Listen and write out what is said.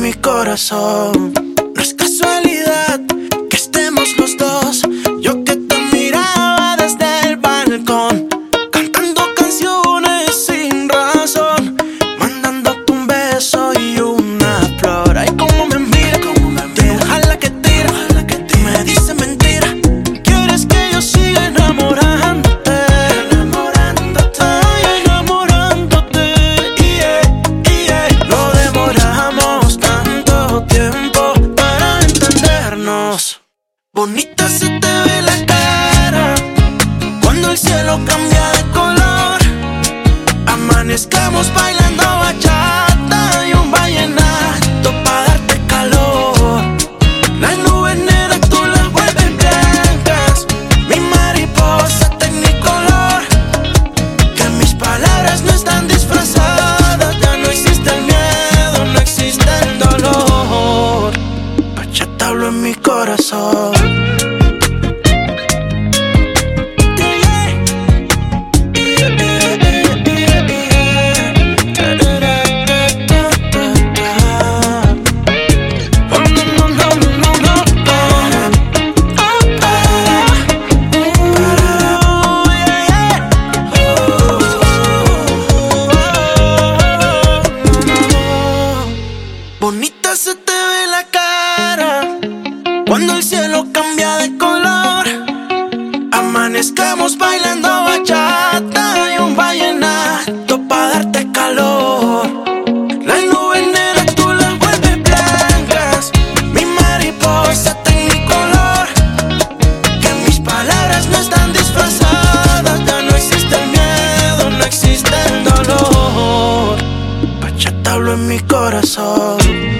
mi corazón. No es casualidad que estemos los dos. Yo que te miraba desde el balcón, cantando canciones sin razón, mandándote un beso y una flor. Ay, cómo me mira, ojalá que tira, me dice mentira. Quieres que yo siga enamorándote, ay, enamorándote, no demoramos tanto tiempo para entendernos. Bonita se te ve la cara cuando el cielo cambia de color. Amanezcamos bailando bachata y un vallenato pa' darte calor. Las nubes negras tú las vuelves blancas, mi mariposa tecnicolor. Que mis palabras no están disfrazadas, ya no existe el miedo, no existe el dolor. Bachata habló en mi corazón. Bonita se te ve la cara cuando el cielo cambia de color. Amanezcamos bailando bachata y un vallenato pa' darte calor. Las nubes negras tú las vuelves blancas, mi mariposa tecnicolor. Que mis palabras no están disfrazadas, ya no existe el miedo, no existe el dolor. Bachata habló en mi corazón.